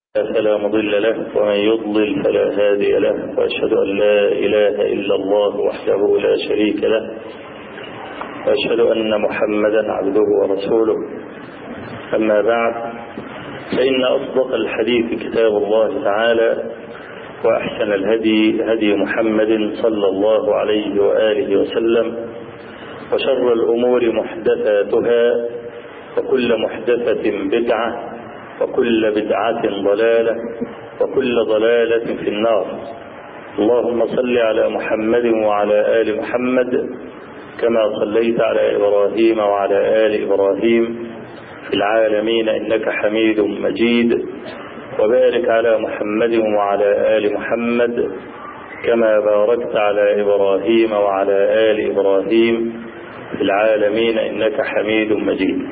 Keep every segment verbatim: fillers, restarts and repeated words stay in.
فلا مضل له ومن يضلل فلا هادي له، وأشهد أن لا إله إلا الله وحده لا شريك له، وأشهد أن محمدا عبده ورسوله. أما بعد، فإن أصدق الحديث كتاب الله تعالى، وأحسن الهدي هدي محمد صلى الله عليه وآله وسلم، وشر الأمور محدثاتها، وكل محدثة بدعة، وكل بدعة ضلالة، وكل ضلالة في النار. اللهم صل على محمد وعلى آل محمد كما صليت على إبراهيم وعلى آل إبراهيم في العالمين إنك حميد مجيد، وبارك على محمد وعلى آل محمد كما باركت على إبراهيم وعلى آل إبراهيم في العالمين إنك حميد مجيد.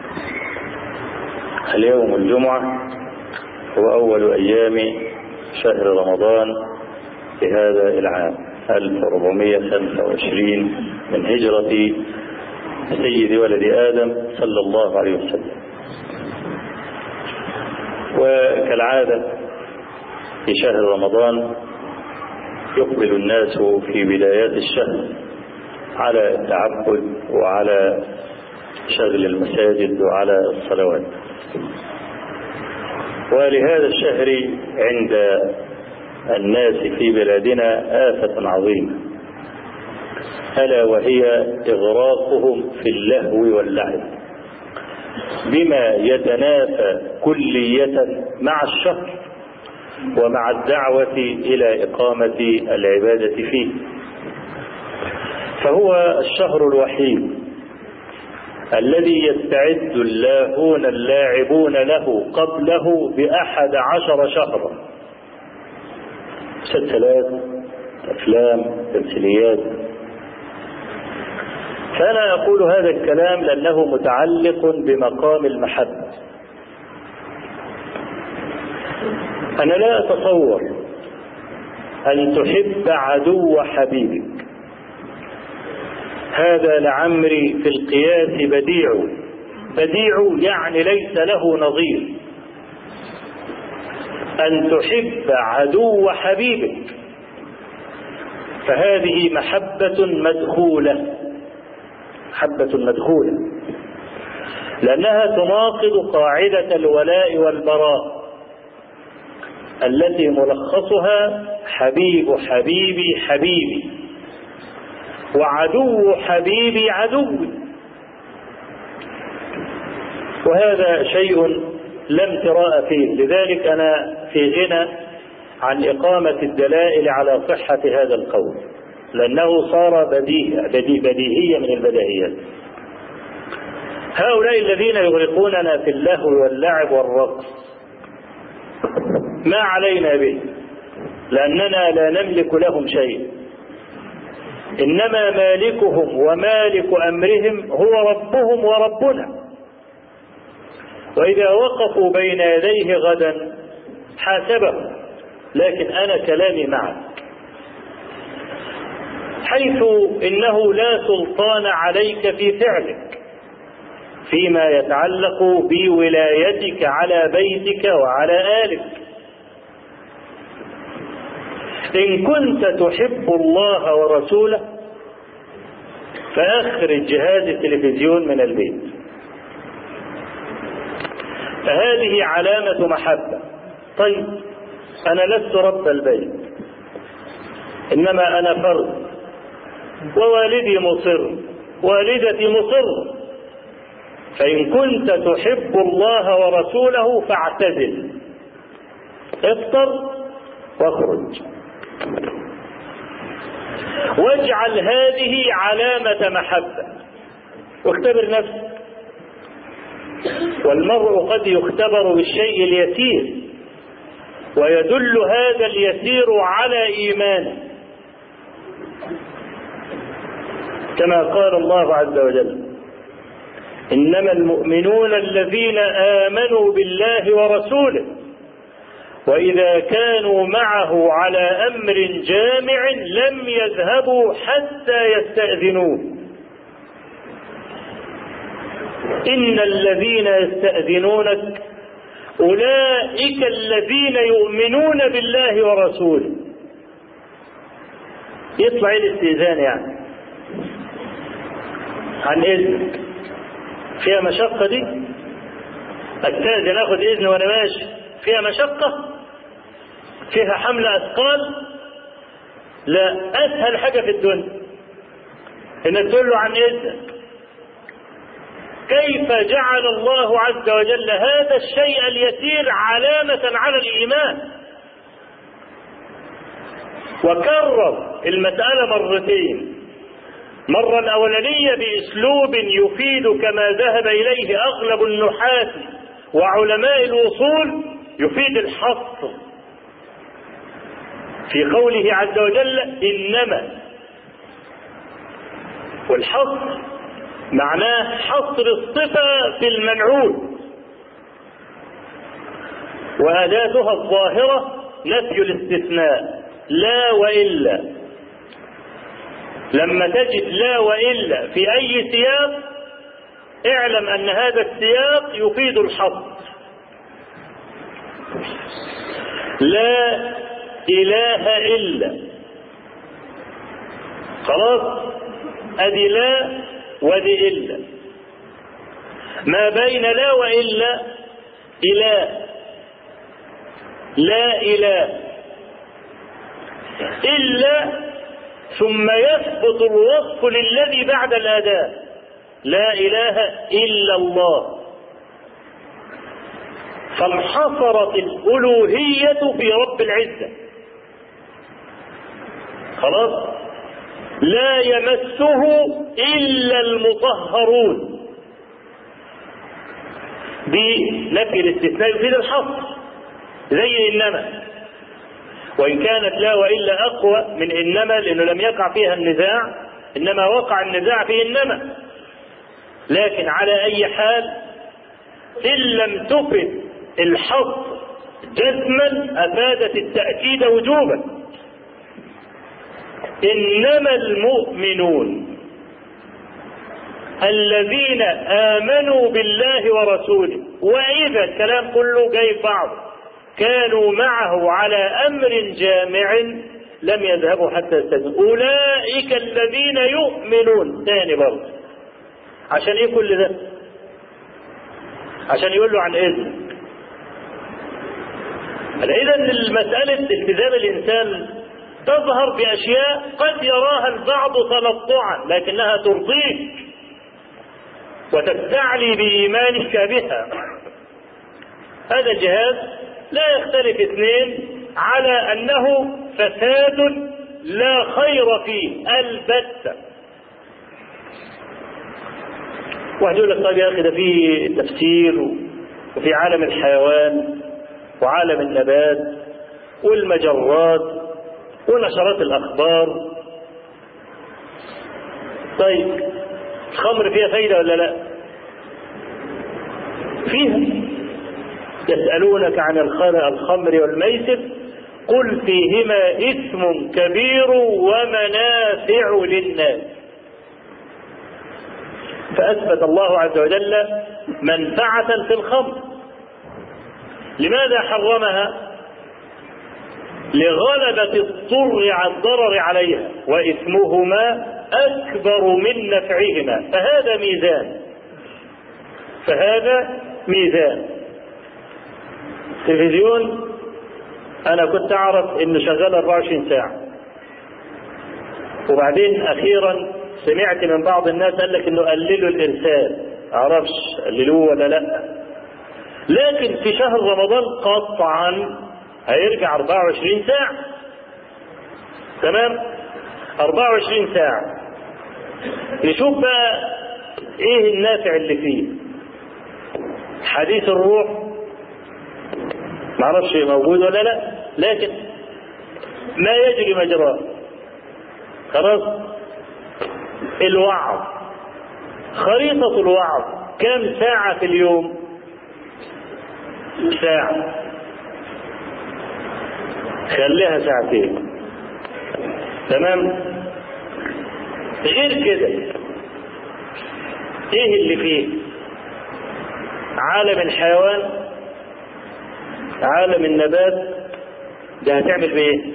اليوم الجمعة هو أول أيام شهر رمضان في هذا العام ألف وأربعمائة وخمسة وعشرين من هجرة سيد ولد آدم صلى الله عليه وسلم. وكالعادة في شهر رمضان يقبل الناس في بدايات الشهر على التعبد وعلى شغل المساجد وعلى الصلوات. ولهذا الشهر عند الناس في بلادنا آفة عظيمة، ألا وهي إغراقهم في اللهو واللعب بما يتنافى كلية مع الشهر ومع الدعوة إلى إقامة العبادة فيه. فهو الشهر الوحيد الذي يستعد اللاهون اللاعبون له قبله بأحد عشر شهرا، مسلسلات، أفلام، تمثيليات. فأنا أقول هذا الكلام لأنه متعلق بمقام المحبة. أنا لا أتصور أن تحب عدو حبيبك، هذا لعمري في القياس بديع، بديع يعني ليس له نظير. أن تحب عدو حبيبك فهذه محبة مدخولة، محبة مدخولة، لأنها تناقض قاعدة الولاء والبراء التي ملخصها حبيب حبيبي حبيبي، وعدو حبيبي عدوي. وهذا شيء لا امتراء فيه، لذلك أنا في غنى عن إقامة الدلائل على صحة هذا القول، لأنه صار بديه بديه بديهية من البديهيات. هؤلاء الذين يغرقوننا في اللهو واللعب والرقص ما علينا به، لأننا لا نملك لهم شيء، إنما مالكهم ومالك أمرهم هو ربهم وربنا. وإذا وقفوا بين يديه غدا حاسبهم، لكن أنا كلامي معك، حيث إنه لا سلطان عليك في فعلك فيما يتعلق بولايتك على بيتك وعلى آلك. إن كنت تحب الله ورسوله فأخرج جهاز التلفزيون من البيت، فهذه علامة محبة. طيب أنا لست رب البيت، إنما أنا فرد، ووالدي مصر، والدتي مصر. فإن كنت تحب الله ورسوله فاعتزل، افطر واخرج، واجعل هذه علامة محبة، واختبر نفسك. والمرء قد يختبر بالشيء اليسير، ويدل هذا اليسير على إيمانه، كما قال الله عز وجل: إنما المؤمنون الذين آمنوا بالله ورسوله وإذا كانوا معه على أمر جامع لم يذهبوا حتى يستأذنوه. إن الذين يستأذنونك أولئك الذين يؤمنون بالله ورسوله. يطلع الاستئذان يعني عن إذنك، فيها مشقة دي؟ أستأذن أخذ إذن وأنا ماشي، فيها مشقة؟ فيها حمل أثقال؟ لا، أسهل حاجة في الدنيا إنك تقول له عن إذنك. كيف جعل الله عز وجل هذا الشيء اليسير علامة على الإيمان، وكرر المسألة مرتين، مرة الأولانية بأسلوب يفيد كما ذهب إليه أغلب النحاة وعلماء الوصول، يفيد الحصر في قوله عز وجل إنما، والحصر معناه حصر الصفة في المنعوت، وأداتها الظاهرة نفي الاستثناء، لا وإلا. لما تجد لا وإلا في أي سياق اعلم أن هذا السياق يفيد الحصر. لا إله إلا، خلاص، أدي لا ودي إلا. ما بين لا وإلا إله، لا إله إلا، ثم يثبت الوصف للذي بعد الأداة، لا إله إلا الله، فانحصرت الألوهية في رب العزة. خلاص، لا يمسه إلا المطهرون، بنفي الاستثناء يفيد الحصر زي إنما، وإن كانت لا وإلا أقوى من إنما لأنه لم يقع فيها النزاع، إنما وقع النزاع في إنما. لكن على أي حال إن لم تفد الحصر جزما أفادت التأكيد وجوبا. إنما المؤمنون الذين آمنوا بالله ورسوله، وإذا الكلام كله جاي بعض، كانوا معه على أمر جامع لم يذهبوا حتى يستجيبوا، أولئك الذين يؤمنون. ثاني برضه عشان إيه كل ده؟ عشان يقول له عن إذن. إذا المسألة التزام الإنسان تظهر بأشياء قد يراها البعض تنطعا لكنها ترضيك وتستعلي بإيمانك بها. هذا جهاز لا يختلف اثنين على أنه فساد لا خير فيه البتة. واحد يقول لك طيب يا أخي ده فيه تفسير وفي عالم الحيوان وعالم النبات والمجرات ونشرات الأخبار. طيب الخمر فيها فايدة ولا لا؟ فيها. يسألونك عن الخمر والميسر قل فيهما إثم كبير ومنافع للناس. فأثبت الله عز وجل منفعة في الخمر. لماذا حرمها؟ لغلبة الضر على الضرر عليها، وإثمهما أكبر من نفعهما، فهذا ميزان فهذا ميزان. تلفزيون أنا كنت أعرف إنه شغال أربعة وعشرين ساعة، وبعدين أخيرا سمعت من بعض الناس قال لك إنه قللوا الإرسال، أعرفش قللوه ولا لا، لكن في شهر رمضان قطعا هيرجع أربعة وعشرين ساعة. تمام، أربعة وعشرين ساعة. نشوف بقى إيه النافع اللي فيه. حديث الروح معرفش موجود ولا لا، لكن ما يجري مجراه. خلاص، الوعظ، خريطة الوعظ كم ساعة في اليوم؟ ساعة، خليها ساعتين. تمام. غير كده ايه اللي فيه؟ عالم الحيوان عالم النبات ده هتعمل بايه؟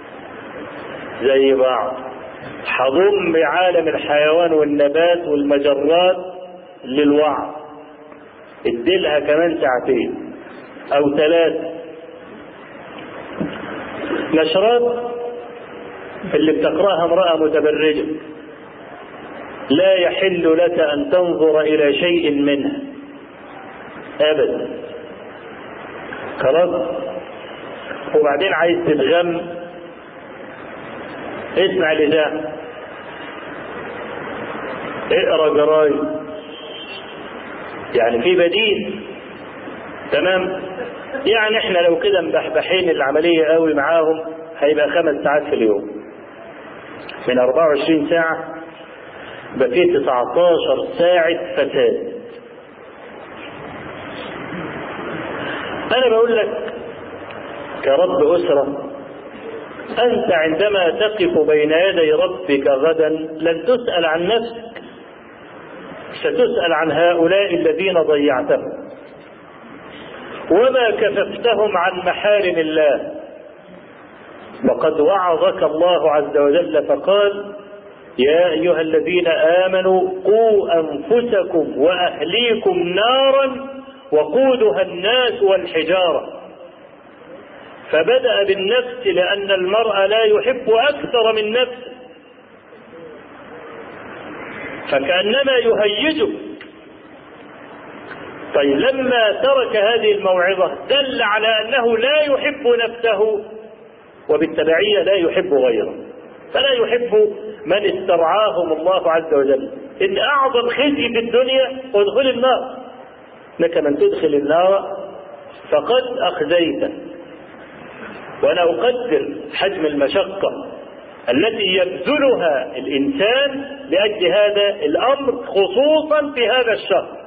زي بعض. هضم بعالم الحيوان والنبات والمجرات للوعي، اديلها كمان ساعتين او ثلاثة. نشرات اللي بتقراها امرأة متبرجة لا يحل لك ان تنظر الى شيء منها ابدا، خلاص. وبعدين عايز تتغم، اسمع الاذاعة، اقرا جرايد، يعني في بديل. تمام. يعني احنا لو كده مبحبحين العملية قوي معاهم هيبقى خمس ساعات في اليوم من أربعة وعشرين ساعة، يبقى فيه تسعتاشر ساعة فساد. انا بقول لك كرب اسرة، انت عندما تقف بين يدي ربك غدا لن تسأل عن نفسك، ستسأل عن هؤلاء الذين ضيعتهم وما كففتهم عن محارم الله. وقد وعظك الله عز وجل فقال: يا أيها الذين آمنوا قوا أنفسكم وأهليكم نارا وقودها الناس والحجارة. فبدأ بالنفس لأن المرء لا يحب أكثر من نفسه، فكأنما يهيجه. طيب لما ترك هذه الموعظة دل على أنه لا يحب نفسه، وبالتبعية لا يحب غيره، فلا يحب من استرعاهم الله عز وجل. إن أعظم خزي في الدنيا هو دخول النار، لك من تدخل النار فقد أخزيته. وأنا أقدر حجم المشقة التي يبذلها الإنسان لأجل هذا الأمر، خصوصا في هذا الشهر.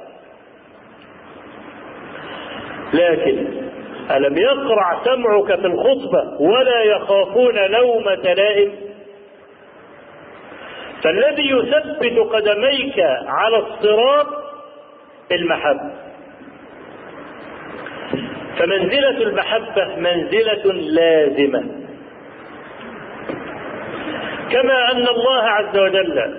لكن ألم يقرع سمعك في الخطبة ولا يخافون لومة لائم؟ فالذي يثبت قدميك على الصراط المحبة، فمنزلة المحبة منزلة لازمة. كما أن الله عز وجل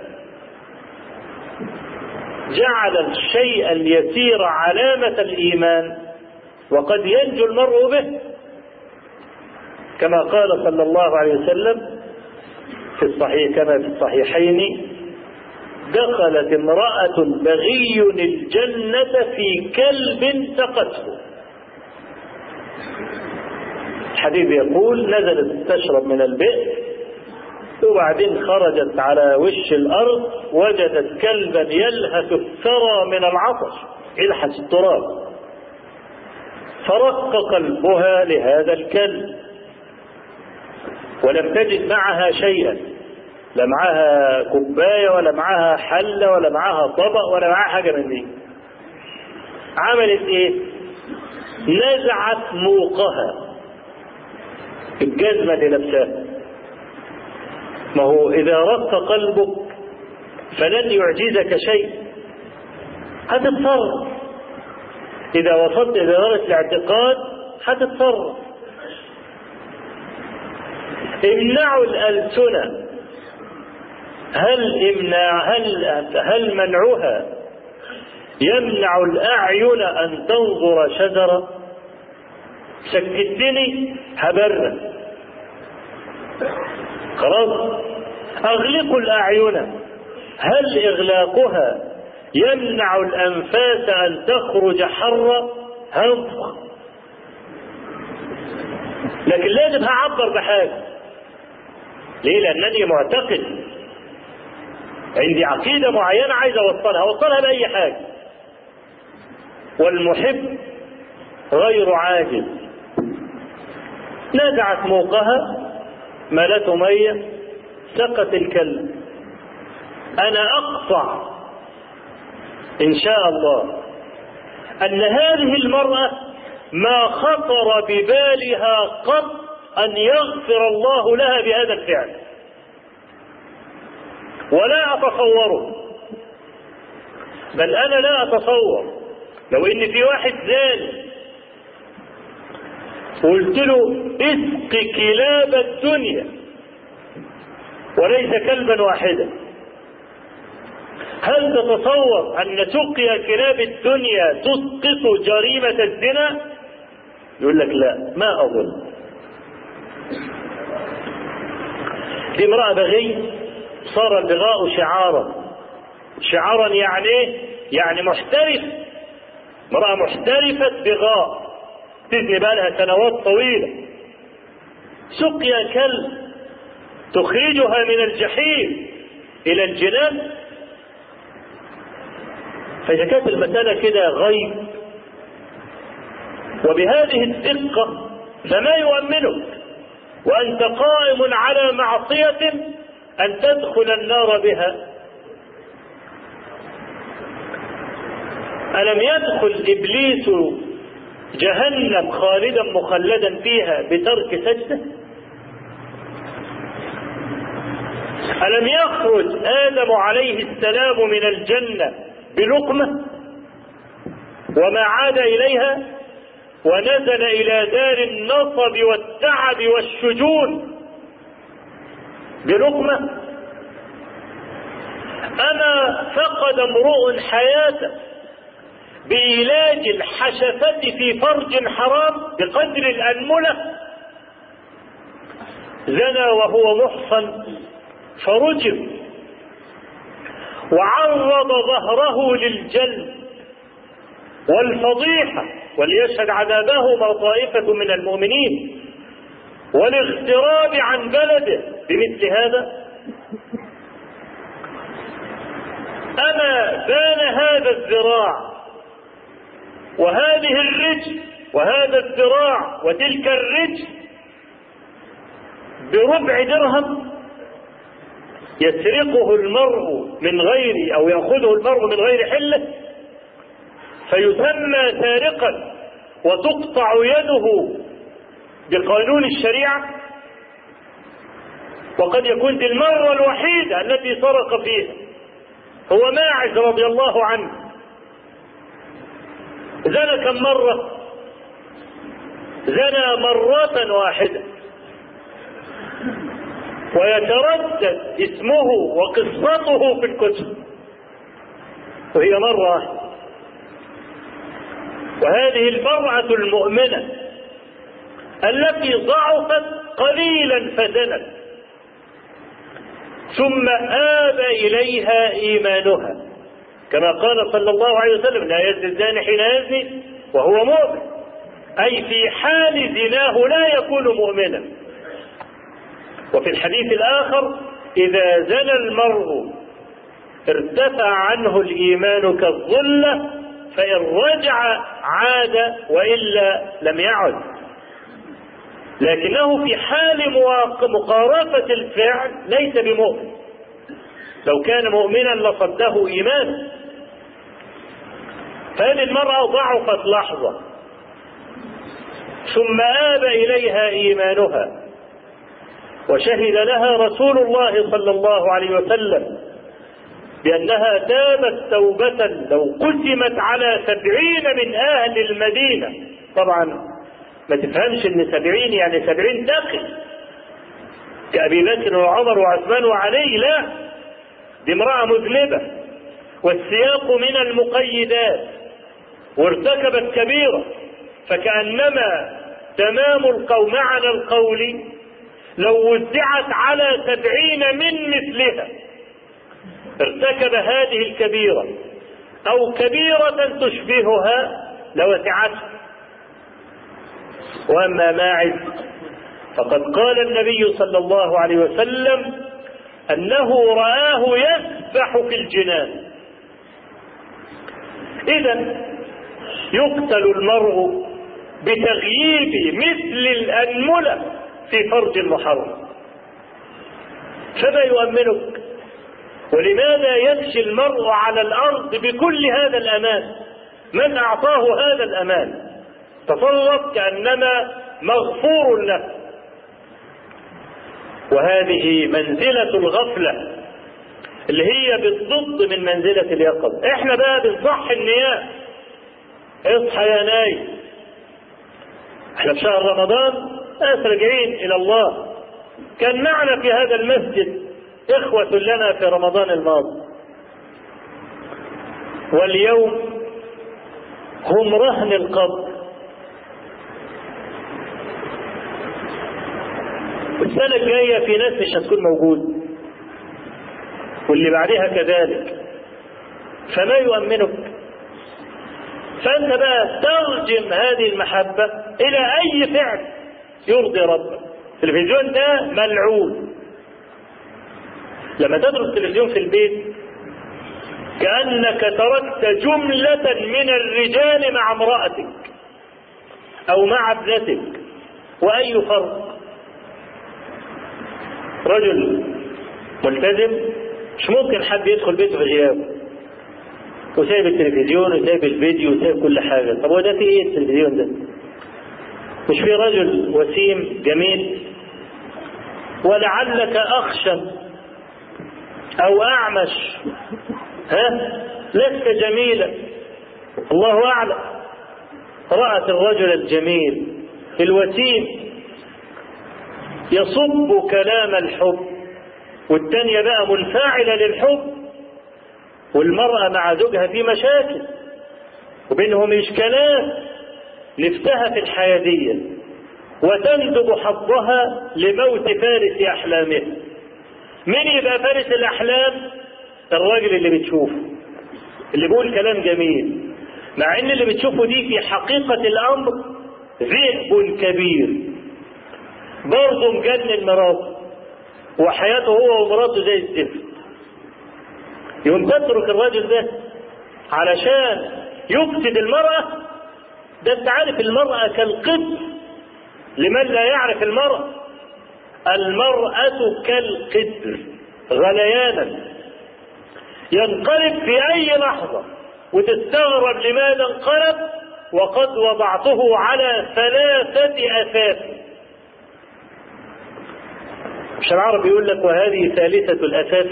جعل الشيء اليسير علامة الإيمان وقد ينجو المرء به، كما قال صلى الله عليه وسلم في الصحيح كما في الصحيحين: دخلت امرأة بغي الجنة في كلب سقته. الحديث يقول: نزلت تشرب من البئر وبعدين خرجت على وش الأرض وجدت كلبا يلهث الثرى من العطش، يلحس التراب، فرق قلبها لهذا الكلب ولم تجد معها شيئا، لا معها كوباية ولا معها حلة ولا معها طبق ولا معها حاجة من دي. عملت ايه؟ نزعت موقها، الجزمة لنفسها. ما هو إذا رق قلبك فلن يعجزك شيء، هتتصرف. إذا وصلت إلى درجة الاعتقاد هتتصرف. امنعوا الألسنة، هل امنع هل هل منعها يمنع الأعين أن تنظر شجرة؟ سكتني هبرة، خلاص. أغلقوا الأعين، هل إغلاقها يمنع الأنفاس أن تخرج حرة؟ هنفخ، لكن لازم هعبر بحاجة. ليه؟ لأنني معتقد، عندي عقيدة معينة عايز أوصلها، أوصلها بأي حاجة. والمحب غير عاجز. نزعت موقها، ملته مية، سقت الكلب. أنا أقطع إن شاء الله أن هذه المرأة ما خطر ببالها قط أن يغفر الله لها بهذا الفعل، ولا أتصوره. بل أنا لا أتصور لو إن في واحد زاني وقلت له اسق كلاب الدنيا وليس كلبا واحدا، هل تتصور أن سقيا كلاب الدنيا تسقط جريمة الزنا؟ يقول لك لا، ما أظن. دي امرأة بغي، صار البغاء شعارا. شعارا يعني ايه؟ يعني محترف، امرأة محترفة بغاء تزني بقى لها سنوات طويلة. سقيا كلب تخرجها من الجحيم إلى الجنان. فإذا كانت المسألة كده غيب وبهذه الدقة فما يؤمنك وأنت قائم على معصية أن تدخل النار بها؟ ألم يدخل إبليس جهنم خالدا مخلدا فيها بترك سجدة؟ ألم يخرج آدم عليه السلام من الجنة بلقمة وما عاد إليها ونزل إلى دار النصب والتعب والشجون بلقمة؟ أما فقد امرؤ حياته بإيلاج الحشفة في فرج حرام بقدر الأنملة؟ زنى وهو محصن فرجم وعرض ظهره للجلد والفضيحة وليشهد عذابهما طائفة من المؤمنين والاغتراب عن بلده بمثل هذا؟ أما بان هذا الذراع وهذه الرجل وهذا الذراع وتلك الرجل بربع درهم يسرقه المرء من غير أو يأخذه المرء من غير حله فيسمى سارقا وتقطع يده بقانون الشريعة؟ وقد يكون دي المرة الوحيدة التي سرق فيها. هو ماعز رضي الله عنه زنى كم مرة؟ زنى مرة واحدة، ويتردد اسمه وقصته في الكتب، وهي مرة واحدة. وهذه المرأة المؤمنة التي ضعفت قليلا فزنت ثم آب إليها إيمانها، كما قال صلى الله عليه وسلم: لا يزني الزاني حين يزني وهو مؤمن، أي في حال زناه لا يكون مؤمنا. وفي الحديث الآخر: إذا زنى المرء ارتفع عنه الإيمان كالظلة فإن رجع عاد وإلا لم يعد. لكنه في حال مقارفة الفعل ليس بمؤمن، لو كان مؤمنا لصده إيمان. فهذه المرأة ضعفت لحظة ثم آب إليها إيمانها، وشهد لها رسول الله صلى الله عليه وسلم بأنها تابت توبة لو قسمت على سبعين من أهل المدينة. طبعا ما تفهمش ان سبعين يعني سبعين تقي كأبي بكر وعمر وعثمان وعلي، لا، دي امرأة مذنبة والسياق من المقيدات وارتكبت كبيرة، فكأنما تمام القول معنى القول لو وزعت على سبعين من مثلها ارتكب هذه الكبيرة أو كبيرة تشبهها لوسعته. وأما ماعز فقد قال النبي صلى الله عليه وسلم أنه رآه يسبح في الجنان. إذن يقتل المرء بتغييب مثل الأنملة في فرج محرم، فما يؤمنك؟ ولماذا يمشي المرء على الأرض بكل هذا الأمان؟ من أعطاه هذا الأمان؟ تصرف كأنما مغفور له. وهذه منزلة الغفلة اللي هي بالضد من منزلة اليقظة. احنا بقى بنصح النيام: اصحى يا نايم، احنا في شهر رمضان ناس راجعين إلى الله. كان معنا في هذا المسجد إخوة لنا في رمضان الماضي، واليوم هم رهن القبر. السنة الجاية في ناس مش هتكون موجود، واللي بعدها كذلك، فما يؤمنك. فأنت بقى ترجم هذه المحبة إلى أي فعل يرضي ربك. التلفزيون ده ملعون. لما تدرس التلفزيون في البيت كأنك تركت جملة من الرجال مع امرأتك أو مع ابنتك. وأي فرق؟ رجل ملتزم مش ممكن حد يدخل بيته في غيابه وسايب التلفزيون وسايب الفيديو وسايب كل حاجة. طب هو ده في ايه التلفزيون ده؟ مش في رجل وسيم جميل ولعلك أخشن أو أعمش، ها؟ لست جميلا، الله أعلم. رأت الرجل الجميل الوسيم يصب كلام الحب، والتانية بقى منفعلة للحب، والمرأة مع زوجها في مشاكل وبينهم إشكالات، نفسها في الحيادية وتندب حظها لموت فارس أحلامها. من يبقى فارس الأحلام؟ الراجل اللي بتشوفه، اللي بيقول كلام جميل، مع ان اللي بتشوفه دي في حقيقة الأمر ذئب كبير برضه مجنن مراته وحياته هو ومراته زي الزفت. يوم تترك الراجل ده علشان يفسد المرأة. ده انت عارف المرأة كالقدر، لمن لا يعرف المرأة، المرأة كالقدر غليانا ينقلب في أي لحظة وتستغرب لماذا انقلب وقد وضعته على ثلاثة أثاث. مش العرب يقول لك وهذه ثالثة الأثاث؟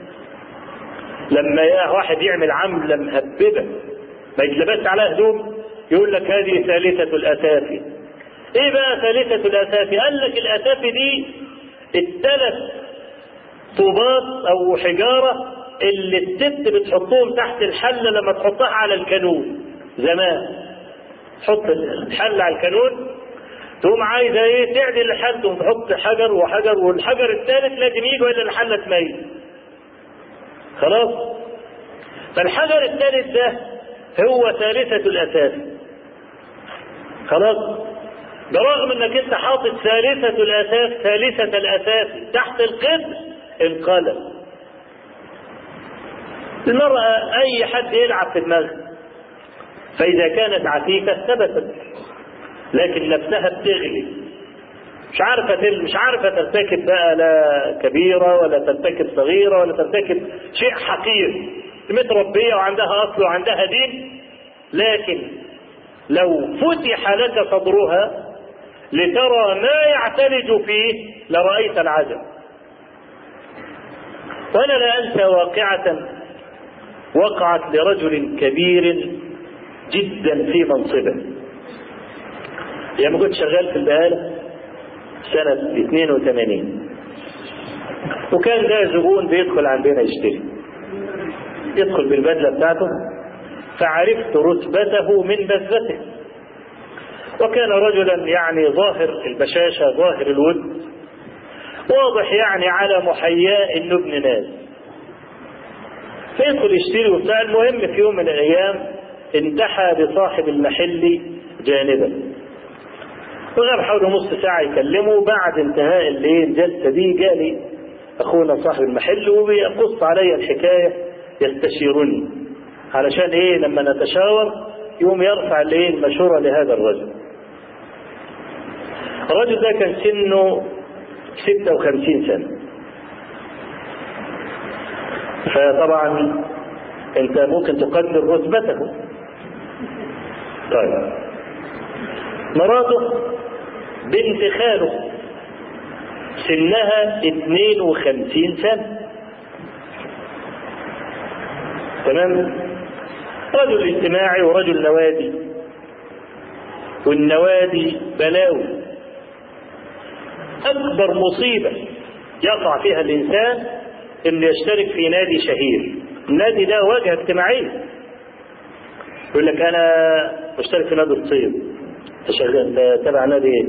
لما واحد يعمل عملة مهببة ما يتلبس على هدوم يقول لك هذه ثالثة الأثاث. ايه بقى ثالثة الأثاث؟ قال لك الأثاث دي الثلاث طوبات او حجارة اللي الست بتحطهم تحت الحلة لما تحطها على الكانون زمان. تحط الحلة على الكانون، تقوم عايزة ايه تعدل الحل، تقوم تحط حجر وحجر، والحجر الثالث لازم يجي الا الحلة تميل. خلاص؟ فالحجر الثالث ده هو ثالثة الأساس. خلاص؟ برغم انك انت حاطط ثالثة الأساس ثالثة الأساس تحت القدر انقلب. المرأة أي حد يلعب في دماغها، فإذا كانت عفيفة ثبتت، لكن نفسها بتغلي، مش عارفة مش عارفة ترتكب بقى لا كبيرة ولا ترتكب صغيرة ولا ترتكب شيء حقير، متربية وعندها أصل وعندها دين. لكن لو فتح لك صدرها لترى ما يعتلج فيه لرأيت العجب. وأنا لا أنسى واقعة وقعت لرجل كبير جدا في منصبه. لما كنت شغال في البقالة سنة اثنين وثمانين، وكان ده زبون بيدخل عندنا يشتري، يدخل بالبدلة بتاعته، فعرفت رتبته من بذته. وكان رجلا يعني ظاهر البشاشة ظاهر الود، واضح يعني على محياء انه ابن ناس، فيدخل يشتري وبتاع. المهم في يوم من الايام انتحى بصاحب المحل جانبا، وغاب حوالي نص ساعة يكلمه. بعد انتهاء الليل الجلسة دي جالي اخونا صاحب المحل وبيقص علي الحكاية يستشيرني علشان ايه لما نتشاور يوم يرفع الايه المشورة لهذا الرجل. الرجل ده كان سنه ستة وخمسين سنة، فطبعا انت ممكن تقدر رتبته. طيب مراته بنت خاله سنها اثنين وخمسين سنة، تمام؟ رجل اجتماعي ورجل نوادي، والنوادي بلاوي. أكبر مصيبة يقع فيها الإنسان إن يشترك في نادي شهير. النادي ده واجهة اجتماعية. يقول لك أنا مشترك في نادي الصيد. أنت تبع نادي إيه؟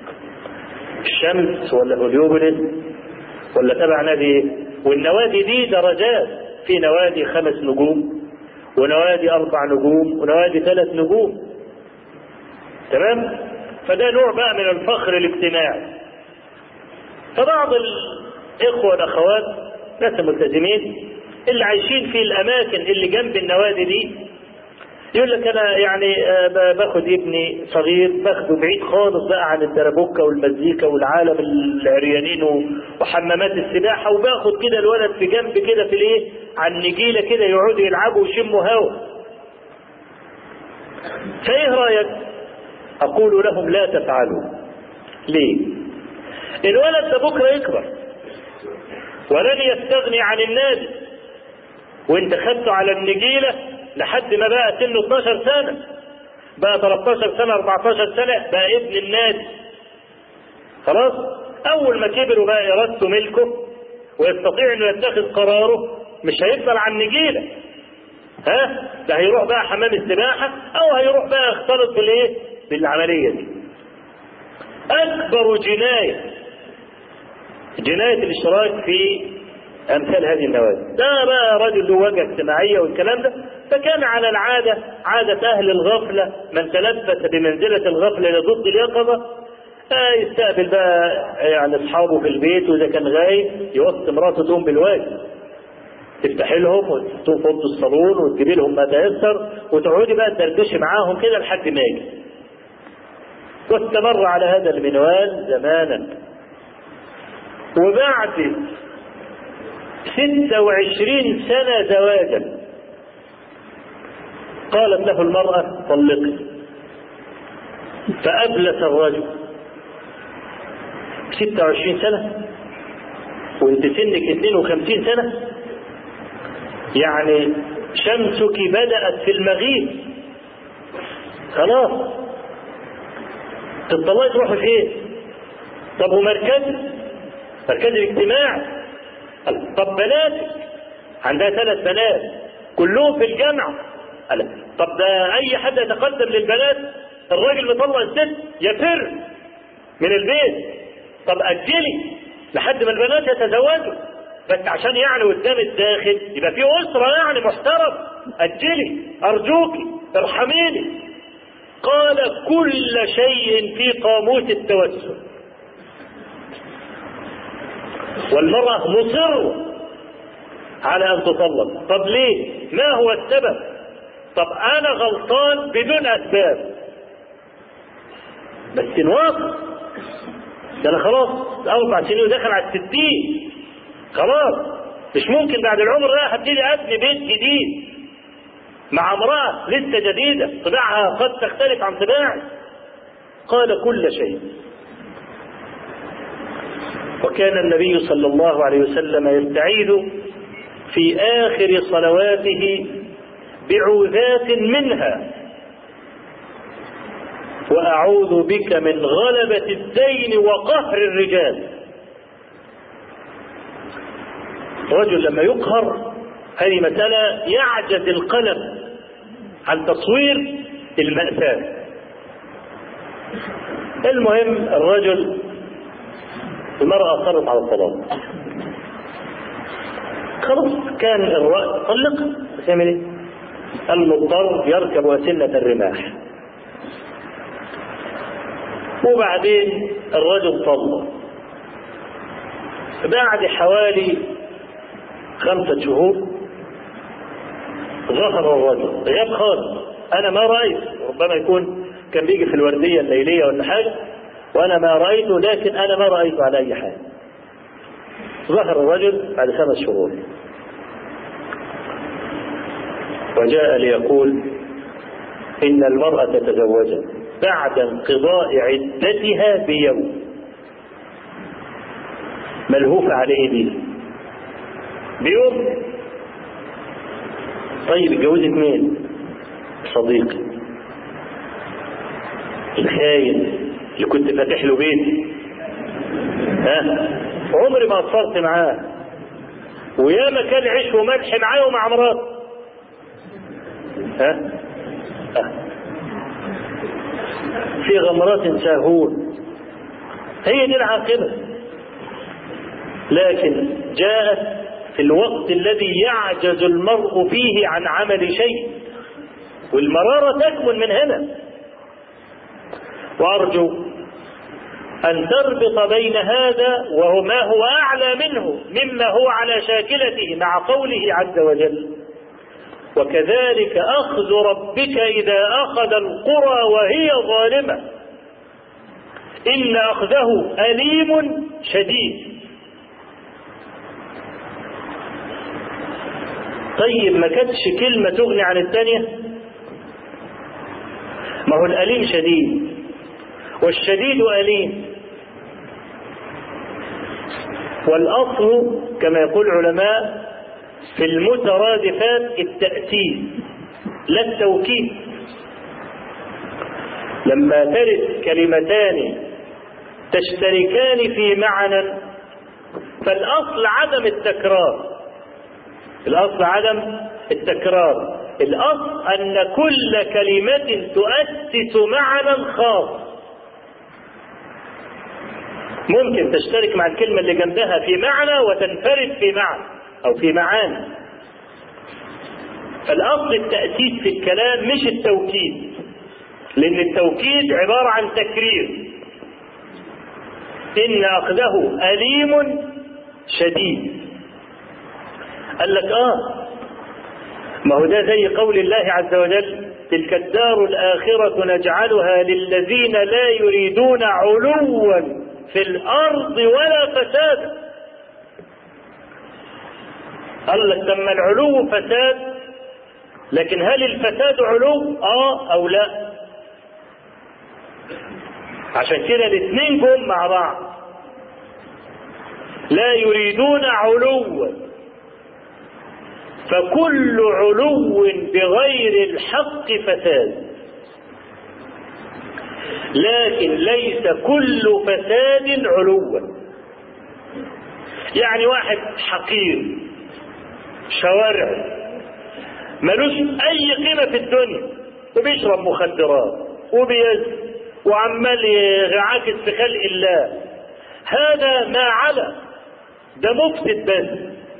الشمس ولا هوليوبوليس ولا تبع نادي إيه؟ والنوادي دي درجات، في نوادي خمس نجوم ونوادي أربع نجوم ونوادي ثلاث نجوم. تمام؟ فده نوع بقى من الفخر الاجتماعي. فبعض الإخوة والأخوات ناس ملتزمين اللي عايشين في الأماكن اللي جنب النوادي دي يقول لك أنا يعني باخد ابني صغير باخده بعيد خالص بقى عن الدربوكة والمزيكا والعالم العريانين وحمامات السباحة، وباخد كده الولد في جنب كده في الايه على النجيلة كده يقعدوا يلعبوا ويشموا هوا. فايه رأيك؟ أقول لهم لا تفعلوا. ليه؟ الولد ده بكرة يكبر ولن يستغني عن النادي، وانت خدته على النجيلة لحد ما بقى سنه اثناشر سنة، بقى ثلاثتاشر سنة أربعتاشر سنة، بقى ابن النادي خلاص. أول ما كبر وبقى إرادته ملكه ويستطيع إنه يتخذ قراره مش هيفضل على النجيلة، ها ده هيروح بقى حمام السباحة أو هيروح بقى يختلط بالإيه؟ بالعملية دي. أكبر جناية جناية الاشتراك في أمثال هذه النوادي. ده بقى رجل له وجهة اجتماعية والكلام ده، فكان على العادة عادة أهل الغفلة من تلبس بمنزلة الغفلة لضد اليقظة آه يستقبل بقى يعني أصحابه في البيت، وإذا كان غايب يوصي مراته تقوم بالواجب، تفتح لهم وتقوم فوق الصالون وتجيب لهم ما تيسر وتقعدي بقى تدردشي معاهم كده لحد ما يجي. واستمر على هذا المنوال زمانا، وبعد ستة وعشرين سنة زواجا قالت له المرأة طلقني، فأبلس الرجل. ستة وعشرين سنة وانت سنك اثنين وخمسين سنة، يعني شمسك بدأت في المغيب خلاص، تطلعي تروحي فين؟ طب ومركز مركز الاجتماع؟ طب بناتك عندها ثلاث بنات كلهم في الجامعة، طب ده اي حد يتقدم للبنات الراجل مطلع الست يفر من البيت. طب اجلي لحد ما البنات يتزوجوا، بس عشان يعني قدام الداخل يبقى في اسره يعني محترم، اجلي ارجوكي ارحميني. قال كل شيء في قاموس التوسل، والمرأة مصرة على أن تطلق. طب ليه؟ ما هو السبب؟ طب أنا غلطان بدون أسباب، بس نواصل، ده أنا خلاص أربع سنين ودخل على الستين خلاص، مش ممكن بعد العمر ده هبتدي أبني بيت جديد مع امرأة لسه جديدة طباعها قد تختلف عن طباعي. قال كل شيء. وكان النبي صلى الله عليه وسلم يستعيذ في آخر صلواته بعوذات منها: وأعوذ بك من غلبة الدين وقهر الرجال. رجل لما يقهر هذه مسألة يعجز القلم عن تصوير المأساة. المهم الرجل المرأة أصرت على الطلاق، خلاص كان الرأي طلق، بس يعمل ايه؟ المضطر يركب أسنة الرماح. وبعدين الرجل طلق. بعد حوالي خمسة شهور ظهر الرجل غياب خالص، أنا ما رأيت، ربما يكون كان بيجي في الوردية الليلية ولا حاجة وأنا ما رأيته، لكن أنا ما رأيته على أي حال. ظهر الرجل بعد خمس شهور وجاء ليقول إن المرأة تزوجت بعد انقضاء عدتها بيوم، ملهوف عليه به بيوم. طيب اتجوزت مين؟ صديقي. الخاين اللي كنت فاتح له بيتي، ها عمري ما قصرت معاه، وياما كان عيش وملح معاه ومع مراته، ها ها في غمرات ساهون، هي دي العاقبة. لكن جاءت في الوقت الذي يعجز المرء فيه عن عمل شيء، والمرارة تكمن من هنا. وأرجو أن تربط بين هذا وهو ما هو أعلى منه مما هو على شاكلته مع قوله عز وجل: وكذلك أخذ ربك إذا أخذ القرى وهي ظالمة إن أخذه أليم شديد. طيب ما كانتش كلمة تغني عن الثانية؟ ما هو الأليم شديد والشديد أليم، والأصل كما يقول العلماء في المترادفات التأكيد لا التوكيد. لما ترد كلمتان تشتركان في معنى فالأصل عدم التكرار، الأصل عدم التكرار، الأصل أن كل كلمة تؤسس معنى خاص. ممكن تشترك مع الكلمة اللي جنبها في معنى وتنفرد في معنى أو في معاني. الأصل التأسيس في الكلام مش التوكيد، لأن التوكيد عبارة عن تكرير. إن أخذه أليم شديد. قال لك آه ما هو ده زي قول الله عز وجل: تلك الدار الآخرة نجعلها للذين لا يريدون علوا في الأرض ولا فساد. قال لك ثم العلو فساد، لكن هل الفساد علو؟ آه أو لا؟ عشان كده الاثنين جم مع بعض. لا يريدون علوا، فكل علو بغير الحق فساد، لكن ليس كل فساد علوا. يعني واحد حقير شوارع ملوش اي قيمة في الدنيا وبيشرب مخدرات وبيزن وعمال يعاكس في خلق الله، هذا ما على ده مفسد بس.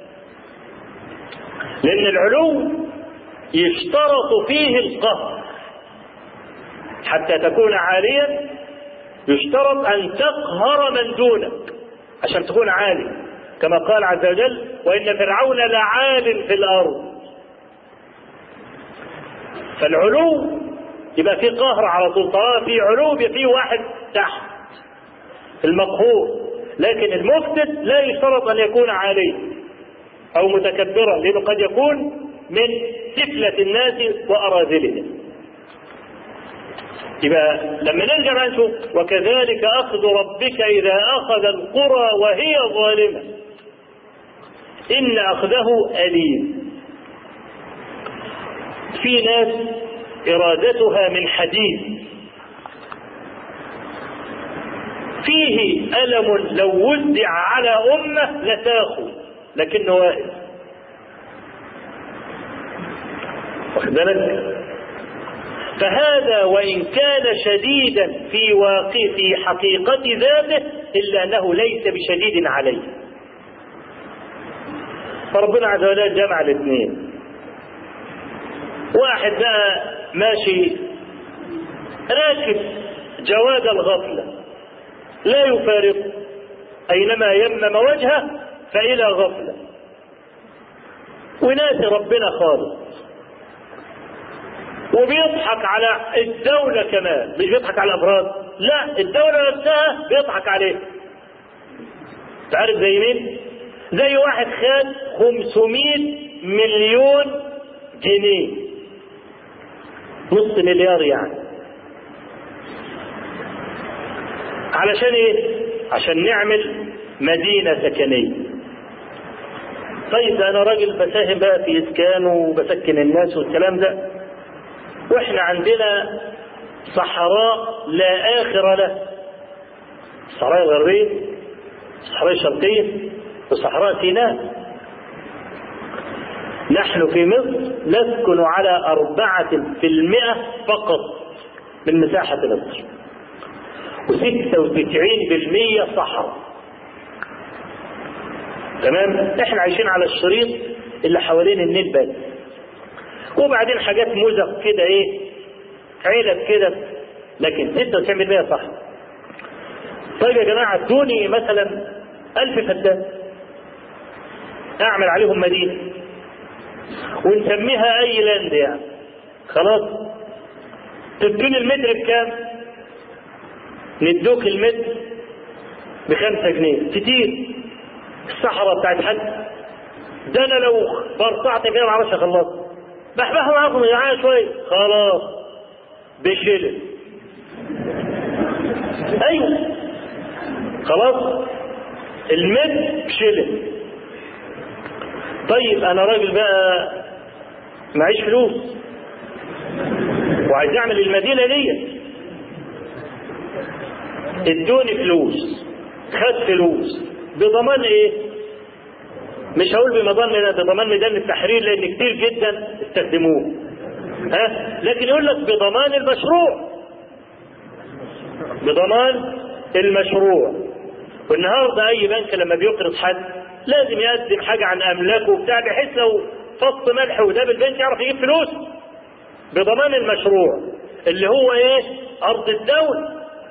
لأن العلو يشترط فيه القهر، حتى تكون عاليا يشترط أن تقهر من دونك عشان تكون عالي، كما قال عز وجل: وإن فرعون لعال في الأرض. فالعلو يبقى فيه قهر على طول، طالما فيه علو يبقى فيه واحد تحت المقهور. لكن المفسد لا يشترط أن يكون عاليا أو متكبرا، لأنه قد يكون من سفلة الناس وأراذلهم. يبقى لما نرجع نشوف: وكذلك أخذ ربك إذا أخذ القرى وهي ظالمة إن أخذه أليم. في ناس إرادتها من حديد، فيه ألم لو وزع على أمة لتاخذ لكنه واقف. واخد بالك؟ فهذا وإن كان شديدا في واقع في حقيقة ذاته إلا أنه ليس بشديد عليه. فربنا عز وجل جمع الاثنين. واحد بقى ماشي راكب جواد الغفلة لا يفارق، أينما يمم وجهه فإلى غفلة، وناسي ربنا خالص، وبيضحك على الدولة كمان، مش بيضحك على الأفراد، لا الدولة نفسها بيضحك عليها. تعرف زي مين؟ زي واحد خد خمسمائة مليون جنيه، نص مليار يعني، علشان ايه؟ عشان نعمل مدينة سكنية. طيب انا راجل بساهم بقى في اسكان وبسكن الناس والكلام ده، واحنا عندنا صحراء لا آخر له، الصحراء الغربية، الصحراء الشرقية، وصحراء سيناء. نحن في مصر نسكن على أربعة في المئة فقط من مساحة مصر، وستة وتسعين بالمئة صحراء. تمام؟ احنا عايشين على الشريط اللي حوالين النيل بس، وبعدين حاجات مزق كده ايه، علب كده، لكن ستة وتسعين بالمئة صحراء. طيب يا جماعة ادوني مثلا ألف فدان أعمل عليهم مدينة ونسميها أي لاند يعني، خلاص تدوني المتر بكام؟ ندوك المتر بخمسة جنيه، كتير الصحراء بتاعت حد ده. أنا لو برطعت فيها معرفش أخلص، بحبها معاكم يا جماعة شوية، خلاص بشيل. أيوه خلاص المتر بشيل. طيب انا راجل بقى معيش فلوس وعايز اعمل المدينه دي، ادوني فلوس، خد فلوس بضمان ايه؟ مش هقول بضمان بضمان ميدان التحرير لان كتير جدا استخدموه، ها، لكن يقول لك بضمان المشروع، بضمان المشروع. والنهارده اي بنك لما بيقرض حد لازم يقدم حاجه عن املاكه وبتاع، بحيث لو فص ملح وده بالبنك يعرف يجيب فلوس. بضمان المشروع اللي هو ايه؟ ارض الدوله.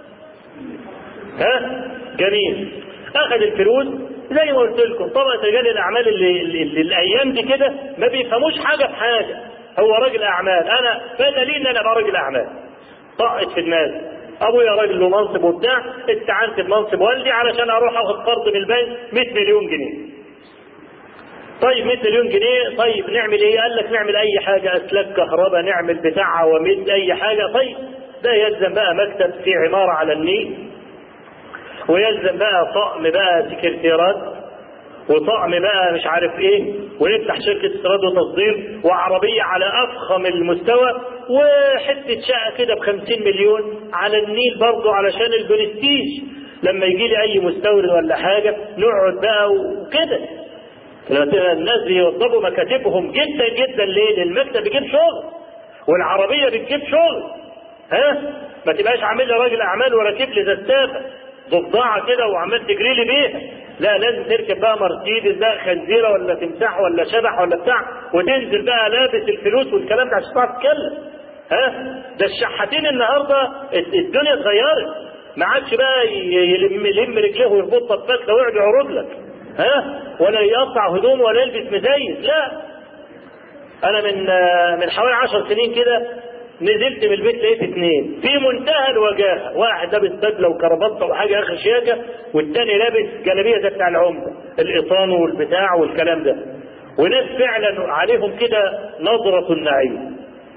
ها جميل. اخذ الفلوس زي ما قلت لكم. طبعا رجال الاعمال اللي, اللي, اللي الايام دي كده ما بيفهموش حاجه في حاجه. هو راجل اعمال، انا بدليل ان انا ابقى راجل اعمال. طقت في الناس ابويا راجل له منصب وبتاع، استعنت بمنصب والدي علشان اروح اخد قرض من البنك مئة مليون جنيه. طيب مئة مليون جنيه، طيب نعمل ايه؟ قال لك نعمل اي حاجه، اسلاك كهرباء، نعمل بتاع عواميد، اي حاجه. طيب ده يلزم بقى مكتب في عماره على النيل، ويلزم بقى طقم بقى سكرتيرات، وطقم بقى مش عارف ايه، ونفتح شركه استيراد وتصدير، وعربيه على افخم المستوى، وحته شقه كده بخمسين مليون على النيل برضه علشان البرستيج. لما يجي لي اي مستورد ولا حاجه نقعد بقى وكده. الناس بيوضبوا مكاتبهم جدا جدا ليه؟ المكتب بيجيب شغل والعربيه بتجيب شغل. ها ما تبقاش عامل لي راجل اعمال وراكب لي زتافه ضفدعه كده وعمال تجري لي بيها. لا، لازم تركب بقى مرسيدس بقى خنزيره ولا تمساح ولا شبح ولا بتاع، وتنزل بقى لابس الفلوس والكلام ده عشان تعرف تتكلم. ها ده الشحاتين النهارده الدنيا اتغيرت، ما عادش بقى يلم يلم رجليه ويربطها بفتله ويقعد يعرض لك، ها، ولا يقطع هدومه ولا يلبس مزيت. لا، انا من من حوالي عشر سنين كده نزلت من البيت لقيت اثنين في منتهى الوجاهه، واحد لابس بدله وكرافته وحاجه اخر شياكه، والثاني لابس جلابيه زي بتاع العمده، القطان والبتاع والكلام ده، وناس فعلا عليهم كده نظره النعيم.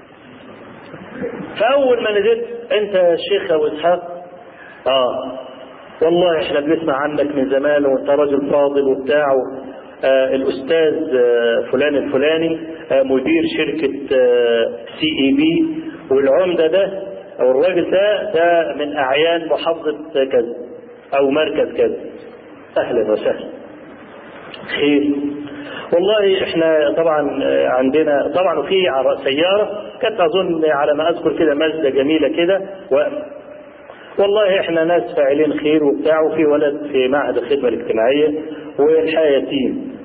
فاول ما نزلت، انت يا شيخ ابو اسحاق؟ اه والله احنا بنسمع عنك من زمان وانت راجل فاضل وبتاع. آه الاستاذ آه فلان الفلاني آه مدير شركه آه سي اي بي، والعمده ده او الراجل ده ده من اعيان محافظه كذا او مركز كذا. اهلا وسهلا، خير والله. احنا طبعا عندنا طبعا في سياره كانت اظن على ما اذكر كده مازدا جميله كده، و والله احنا ناس فاعلين خير وبتاع، وفي ولد في معهد الخدمه الاجتماعيه والحياه يتيم،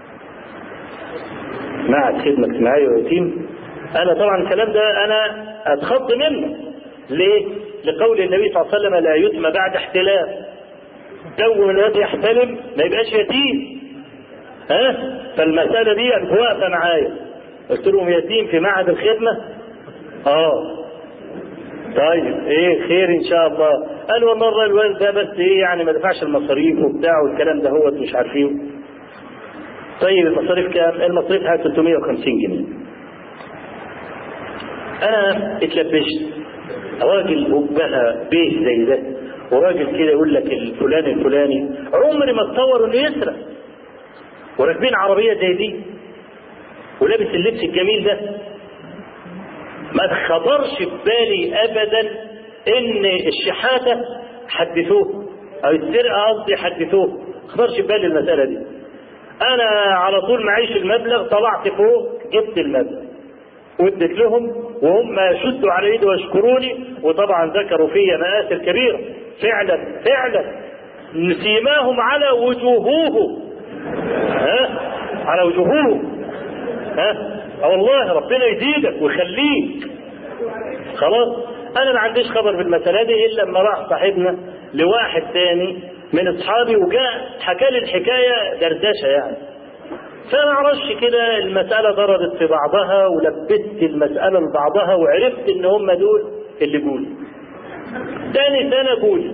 معهد خدمه اجتماعيه ويتيم. انا طبعا الكلام ده انا اتخض منه. ليه؟ لقول النبي صلى الله عليه وسلم لا يتم بعد احتلام. جو من الذي يحتلم ما يبقاش يتيم. ها؟ فالمساله دي انت واقفه معايا، قلت لهم يتيم في معهد الخدمه؟ اه طيب ايه خير ان شاء الله. قال والله الوالد ده بس ايه يعني ما دفعش المصاريف وبتاع والكلام ده هو مش عارفين. طيب المصاريف كام؟ المصاريف حاجه ثلاثمائة وخمسين جنيه. انا اتلبشت، راجل بقى بيه زي ده وراجل كده يقول لك الفلان الفلاني، عمري ما اتصور انه يسرق، وراكبين عربيه زي دي ولابس اللبس الجميل ده. ما خطرش في بالي ابدا ان الشحاتة حدثوه او السرقة قصدي حدثوه، ما خطرش بالي المسألة دي. انا على طول معيش المبلغ، طلعت فوق جبت المبلغ واديت لهم وهم شدوا على ايدي واشكروني، وطبعا ذكروا فيا مآثر كبيرة. فعلا فعلا سيماهم على وجوههم، ها على وجوههم، ها اه والله ربنا يزيدك ويخليك. خلاص انا ما عنديش خبر بالمسألة دي الا لما راح صاحبنا لواحد ثاني من اصحابي وجاء حكى لي الحكاية دردشة يعني، فما اعرفش كده المسألة ضربت في بعضها ولبست المسألة لبعضها وعرفت ان هم دول اللي جولي. تاني سنة جولي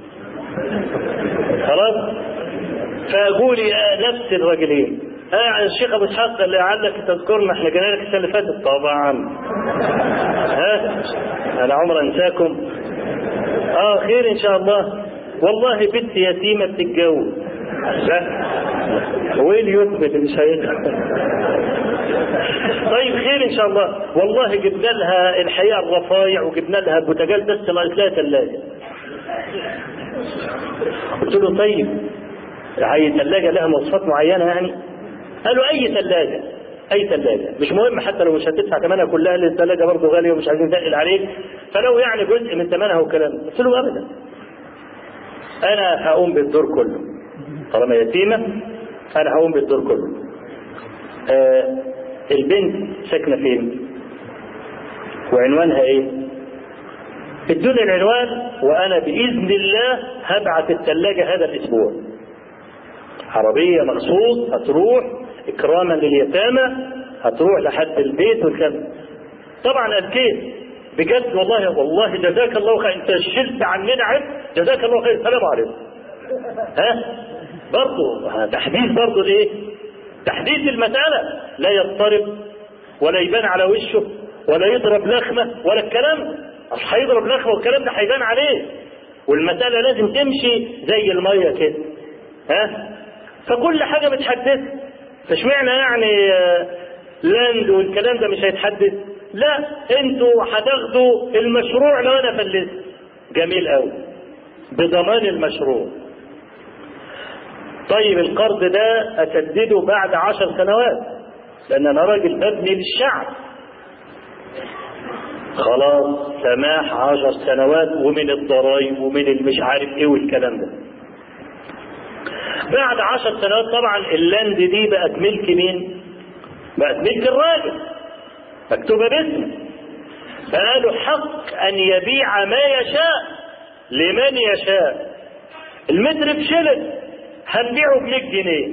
خلاص، فقولي نفس الرجلين. اه الشيخ ابو اسحاق اللي لعلك تذكرنا احنا جينا لك السنه اللي فاتت. طبعا ها انا عمر انساكم. اه خير ان شاء الله. والله بنت يتيمه بتتجوز. لا وين يثبت مش هينفع. طيب خير ان شاء الله. والله جبنا لها الحقيقه الرفايع وجبنا لها بوتاجاز بس ناقص لها ثلاجه. قلت له طيب هي ثلاجه لها مواصفات معينه يعني؟ قالوا اي ثلاجه اي ثلاجه مش مهم، حتى لو مش هتدفع ثمنها كلها لان الثلاجه برضه غاليه ومش عايزين نتقل عليك، فلو يعني جزء من ثمنها وكلام. قلت له ابدا انا هقوم بالدور كله طالما يتيمه، انا هقوم بالدور كله. آه البنت ساكنه فين وعنوانها ايه؟ ادوني العنوان وانا باذن الله هبعت الثلاجه هذا الاسبوع. عربيه مخصوص هتروح اكراما لليتامى، هتروح لحد البيت والكلام. طبعا ابكيت بجد والله والله جزاك الله خير، انت شلت عننا عبء، جزاك الله خير. السلام عليكم. ها برضه تحديث برضه الايه؟ تحديث المساله، لا يضطرب ولا يبان على وشه ولا يضرب لخمه ولا الكلام. اصل هيضرب لخمه والكلام ده هيبان عليه، والمساله لازم تمشي زي الميه كده. ها فكل حاجه بتحدث. فاشمعنى يعني لاند والكلام ده مش هيتحدث؟ لا انتوا هتاخدوا المشروع لو انا فلست. جميل قوي بضمان المشروع. طيب القرض ده اسدده بعد عشر سنوات لان انا راجل ببني للشعب. خلاص سماح عشر سنوات ومن الضرائب ومن المش عارف ايه والكلام ده. بعد عشر سنوات طبعا اللاند دي بقت ملك مين؟ بقت ملك الراجل مكتوبه باسمه، فقالوا حق ان يبيع ما يشاء لمن يشاء. المتر بشلل هنبيعه بمية جنيه.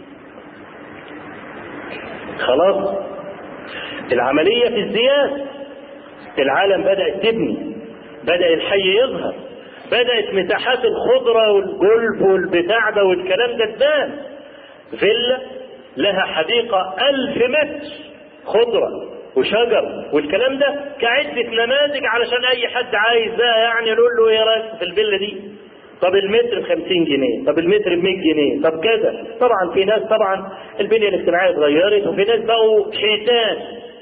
خلاص العمليه في ازدياد، العالم بدأت تبني، بدأ الحي يظهر، بدأت مساحات الخضرة والجولف والبتاع ده والكلام ده تبان. فيلا لها حديقة ألف متر خضرة وشجر والكلام ده كعدة نماذج علشان أي حد عايز ده يعني يقول له إيه رأيك في الفيلا دي؟ طب المتر بخمسين جنيه، طب المتر بمية جنيه، طب كذا. طبعا في ناس طبعا البنية الاجتماعية اتغيرت وفي ناس بقوا حيتان.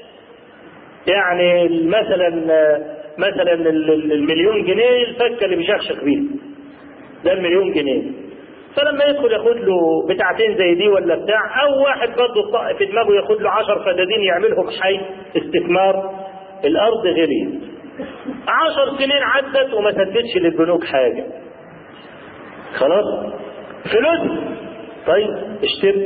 يعني مثلا مثلا المليون جنيه الفكه اللي بيشخشخ بيه ده المليون جنيه، فلما يدخل ياخد له بتاعتين زي دي ولا بتاع، او واحد برضه طاق في دماغه ياخد له عشر فدادين يعملهم حي استثمار. الارض غليت عشر سنين عدت وما سددش للبنوك حاجه. خلاص فلوس. طيب اشتروا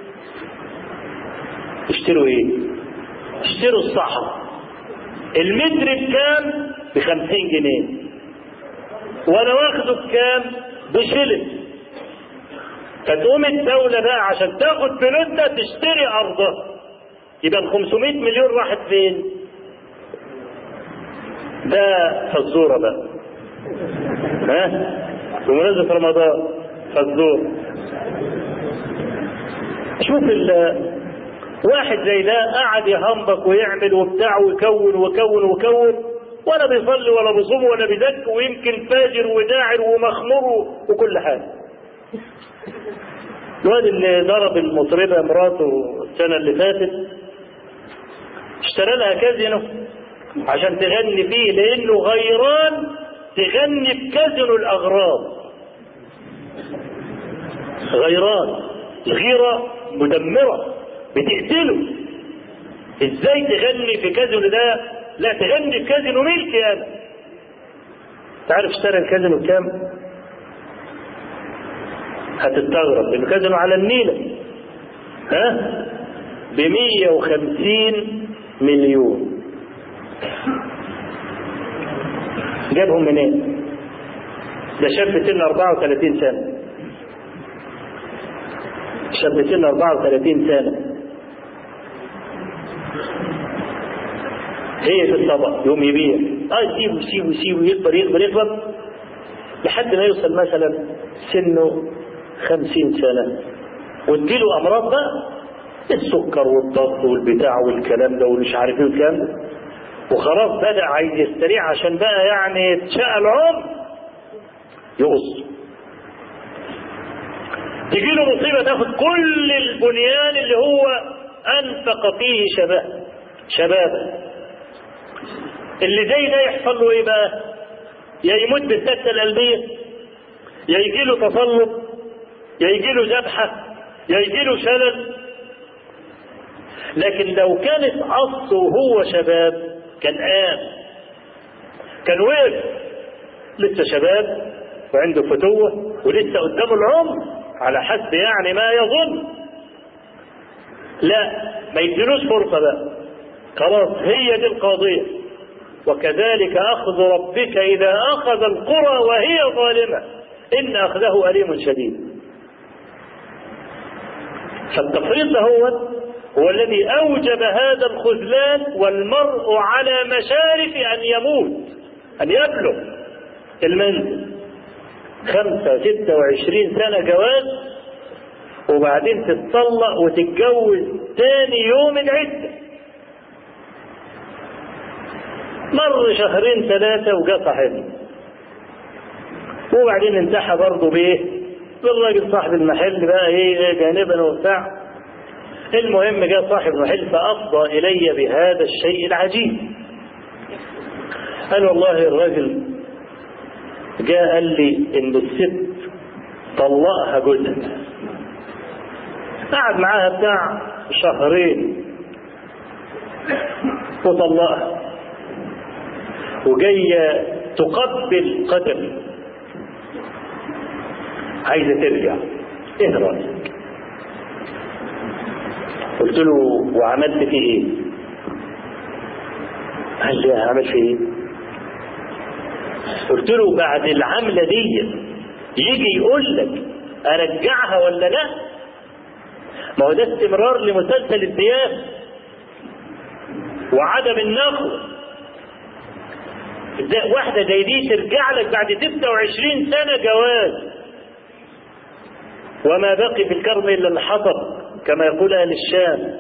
اشتروا ايه؟ اشتروا الصحراء. المتر بكام؟ بخمسين جنيه وانا واخده بكام؟ بشلل. فتقوم الدولة بقى عشان تاخد فلوسها تشتري ارضها، يبقى ال خمسمائة مليون راحت فين؟ ده فزورة بقى. ها بمناسبة رمضان فزورة. شوف ال واحد زي ده قاعد يهنبك ويعمل وبتاع ويكون ويكون ويكون ولا بيصلي ولا بيصوم ولا بيزكي ويمكن فاجر وداعر ومخمور وكل حاجه. الواد اللي ضرب المطربه مراته السنه اللي فاتت اشترى لها كازينو عشان تغني فيه لانه غيران تغني بكازينو الأغراض. غيران، الغيرة مدمرة بتقتله. ازاي تغني في كازينو ده؟ لا، تغني في كازينو ملكي انا. تعرف اشترى الكازينو بكام؟ هتستغرب، الكازينو على النيل ها بمية وخمسين مليون. جابهم منين؟ ده شاب سن أربعة وثلاثين سنة، شاب سن أربعة وثلاثين سنة، هي في الطبق يوم يبيع، اه يسيبه يسيبه يسيبه يكبر يكبر يكبر لحد ما يوصل مثلا سنه خمسين سنة، وتجيله أمراض بقى، السكر والضغط والبتاع والكلام ده ومش عارف ايه والكلام ده، وخلاص بدأ عايز يستريح عشان بقى يعني اتشقى العمر، يقص. تجيله مصيبة تاخد كل البنيان اللي هو أنفق فيه شباب شبابه. اللي زي ده يحصل له ايه بقى؟ يا يموت بالسكتة القلبية، يا يجيله تصلب، يا يجيله ذبحة، يا يجيله شلل. لكن لو كانت أصله وهو شباب كان قام، كان وقف، لسه شباب وعنده فتوة ولسه قدامه العمر على حسب يعني ما يظن. لا، ما يديلوش فرصة بقى، خلاص هي دي القضية. وكذلك أخذ ربك إذا أخذ القرى وهي ظالمة إن أخذه أليم شديد. فالتفريط ده هو هو الذي أوجب هذا الخذلان، والمرء على مشارف أن يموت، أن يبلغ المنزل خمسة ستة وعشرين سنة جواز، وبعدين تتطلق وتتجوز تاني يوم العدة. مر شهرين ثلاثة وجاء صاحبنا، وبعدين انتحى برضه بايه؟ بالراجل صاحب المحل بقى ايه جانبا وبتاع. المهم جاء صاحب المحل فأفضى إلي بهذا الشيء العجيب. قال والله الراجل جاء قال لي إن الست طلقها جوزها، قعد معاها بتاع شهرين وطلقها، وجاية تقبل قدم، عايزة ترجع، ايه رأيك؟ قلت له وعملت فيه ايه؟ قال لي هعمل فيه ايه؟ قلت له بعد العملة دي يجي يقول لك ارجعها ولا لا؟ ما هو ده استمرار لمسلسل الثياب وعدم النخوة. واحدة زي دي ترجع لك بعد ستة وعشرين سنة جواز، وما بقي في الكرم إلا الحطب كما يقول أهل الشام،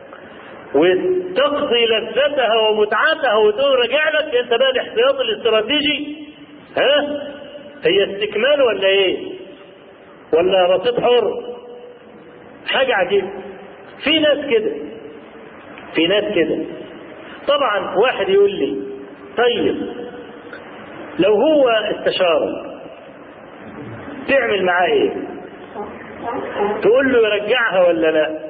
وتقضي لذتها ومتعتها وتقول رجع لك انت بقى الاحتياط الاستراتيجي. ها هي استكمال ولا ايه؟ ولا رصيد حر؟ حاجة عجيبة. في ناس كده، في ناس كده. طبعا واحد يقول لي طيب لو هو استشارك تعمل معاه ايه؟ تقول له يرجعها ولا لا؟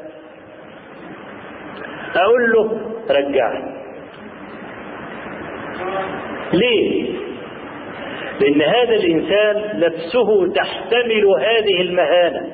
اقول له رجعها. ليه؟ لان هذا الانسان نفسه تحتمل هذه المهانة،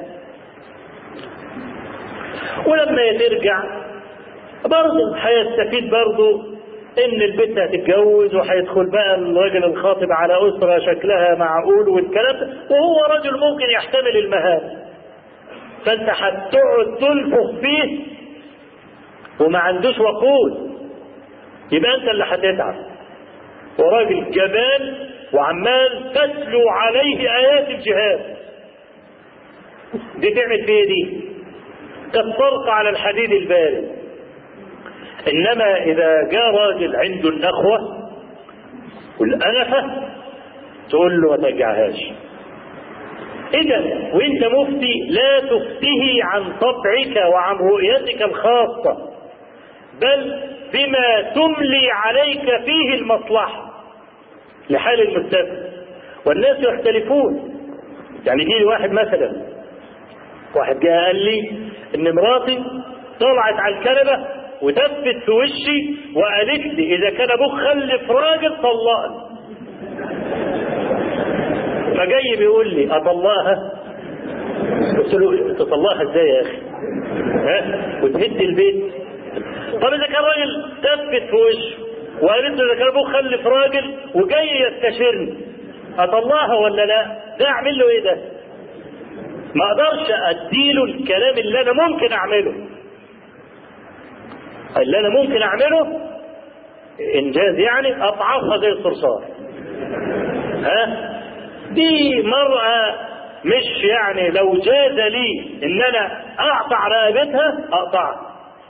ولما ترجع برضه هيستفيد برضه ان البنت هتتجوز وهيدخل بقى الراجل الخاطب على اسرة شكلها معقول والكلام ده، وهو رجل ممكن يحتمل المهانة. فانت هتقعد تلفظ فيه وما عندوش وقود، يبقى انت اللي هتتعب. وراجل جبان وعمال تتلو عليه ايات الجهاد، دي تعمل فيه دي كالطرق على الحديد البارد. انما اذا جاء راجل عنده النخوة والأنفة تقول له ما ترجعهاش. اذا وانت مفتي لا تفتيه عن طبعك وعن رؤيتك الخاصة، بل بما تملي عليك فيه المصلحة. لحال المستثنى، والناس يختلفون. يعني في واحد مثلا، واحد جاء قال لي ان مراتي طلعت على الكنبه وتفت في وشي وقالت لي اذا كان ابوك خلف راجل طلقني. فجاي بيقول لي اطلقها؟ قلت له تطلقها ازاي يا اخي؟ ها؟ وتهد البيت؟ طب اذا كان راجل تفت في وشه وقالت له اذا كان ابوك خلف راجل وجاي يستشيرني اطلقها ولا لا؟ ده اعمل له ايه ده؟ ما اقدرش اديله الكلام اللي انا ممكن اعمله، اللي انا ممكن اعمله انجاز يعني اضعفها زي الصرصار. ها؟ دي مرأة مش يعني لو جاز لي ان انا اقطع رقبتها اقطعها،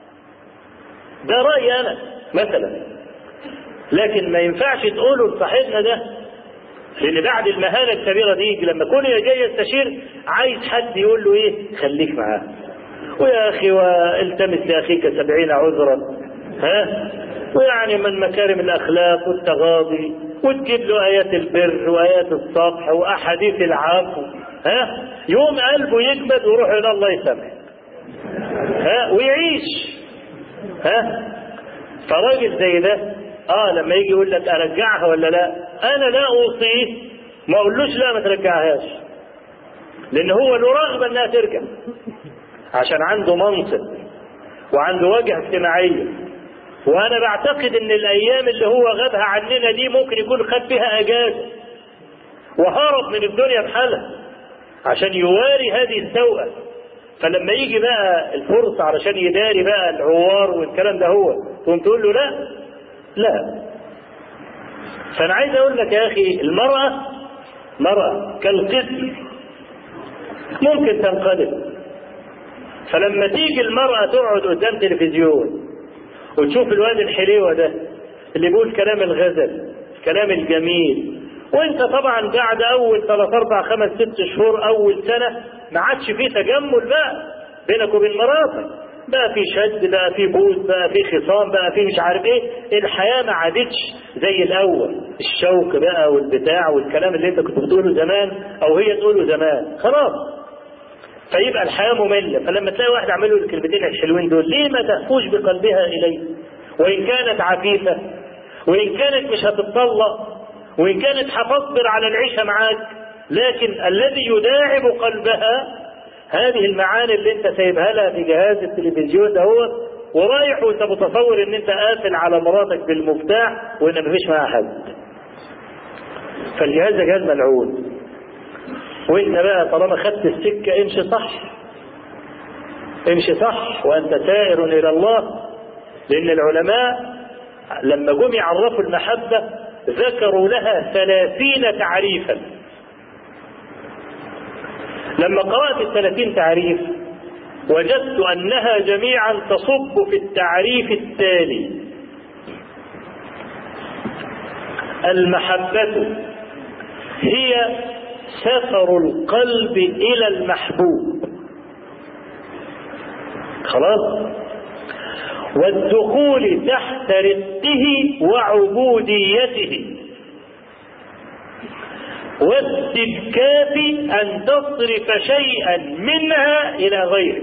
ده رأيي انا مثلا. لكن ما ينفعش تقولوا لصاحبنا ده، لان بعد المهانة الكبيرة دي لما كل جاي يستشير عايز حد يقول له ايه؟ خليك معاه ويا اخي والتمس لاخيك سبعين عذرا، ها؟ ويعني من مكارم الاخلاق والتغاضي، وتجيب له ايات البر وايات الصفح واحاديث العفو، ها؟ يوم قلبه يجمد ويروح الى الله يسامحك، ها؟ ويعيش. ها؟ فراجل زي ده اه لما يجي يقول لك ارجعها ولا لا، انا لا اوصيه، ما اقولوش لا ما ترجعهاش، لان هو له رغبه انها ترجع عشان عنده منصب وعنده وجهه اجتماعيه. وانا بعتقد ان الايام اللي هو غابها عننا دي ممكن يكون خد فيها اجازه وهرب من الدنيا بحالها عشان يواري هذه السوءه. فلما يجي بقى الفرصه علشان يداري بقى العوار والكلام ده هو تقوم تقول له لا لا. فانا عايز اقول لك يا اخي المراه مرأة كالقسم ممكن تنقلب. فلما تيجي المرأة تقعد قدام تلفزيون وتشوف الواد الحليوة ده اللي بيقول كلام الغزل كلام الجميل، وانت طبعا بعد اول ثلاث اربع خمس ست شهور اول سنة ما عادش فيه تجمل بقى بينك وبين مراتك، بقى في شد، بقى في بوز، بقى في خصام، بقى في مش عارف ايه، الحياة ما عادتش زي الاول، الشوق بقى والبتاع والكلام اللي انت كنت بتقوله زمان او هي تقوله زمان خلاص. فيبقى الحياة مملة. فلما تلاقي واحد عمل له الكلمتين الحلوين دول، ليه ما تهفوش بقلبها إليه؟ وإن كانت عفيفة، وإن كانت مش هتتطلق، وإن كانت هتصبر على العيشة معاك، لكن الذي يداعب قلبها هذه المعاني اللي انت سايبها لها في جهاز التلفزيون ده هو، ورايح وانت متصور ان انت قافل على مراتك بالمفتاح وان مفيش معاها حد. فالجهاز ده جهاز ملعون. وانت بقى طالما خدت السكة امشي صح، امشي صح وانت سائر الى الله. لان العلماء لما جم يعرفوا المحبة ذكروا لها ثلاثين تعريفا. لما قرأت الثلاثين تعريف وجدت انها جميعا تصب في التعريف التالي: المحبة هي سفر القلب إلى المحبوب، خلاص، والدخول تحت رقه وعبوديته، واستبكاف أن تصرف شيئا منها إلى غيره.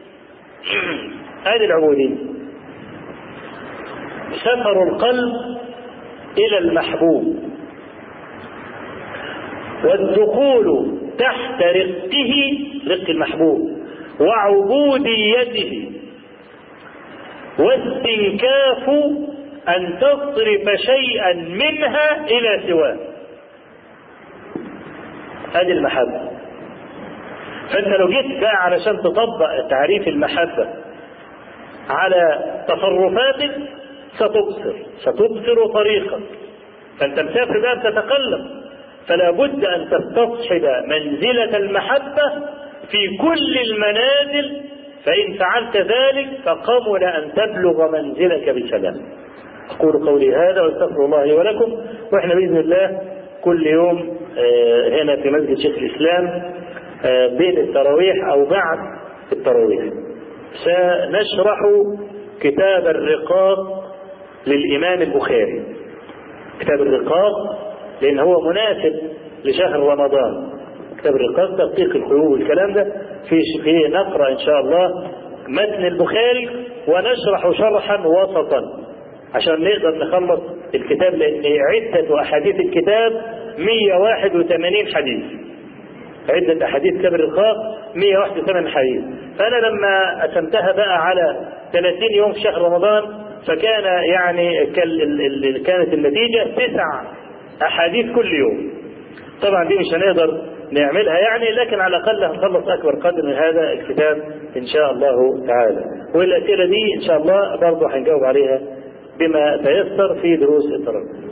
هذه العبودية، سفر القلب إلى المحبوب، والدخول تحت رقه، رق المحبوب، وعبوديته، واستنكاف أن تصرف شيئا منها إلى سواه. هذه المحبة. فأنت لو جيت بقى علشان تطبق تعريف المحبة على تصرفاتك ستبصر ستبصر طريقك. فأنت مسافر بقى بتتقلب، فلا بد أن تستصحب منزلة المحبة في كل المنازل، فإن فعلت ذلك فقبل أن تبلغ منزلك بسلام. أقول قولي هذا واستغفر الله لي ولكم. وإحنا بإذن الله كل يوم هنا في مسجد شيخ الإسلام بين التراويح أو بعد التراويح سنشرح كتاب الرقاق للإمام البخاري. كتاب الرقاق لأن هو مناسب لشهر رمضان. كتاب الرقاق تدقيق القلوب والكلام ده في في نقرأ إن شاء الله متن البخاري ونشرح شرحا وسطا عشان نقدر نخلص الكتاب، لأن عدة أحاديث الكتاب مئة وواحد وثمانين حديث. عدة أحاديث كتاب الرقاق مئة وواحد وثمانين حديث. فأنا لما قسمتها بقى على ثلاثين يوم في شهر رمضان فكان يعني كانت النتيجة تسع أحاديث كل يوم. طبعا دي مش هنقدر نعملها يعني، لكن على الأقل هنخلص أكبر قدر من هذا الكتاب إن شاء الله تعالى. والأسئلة دي إن شاء الله برضه هنجاوب عليها بما تيسر في دروس الترجمة.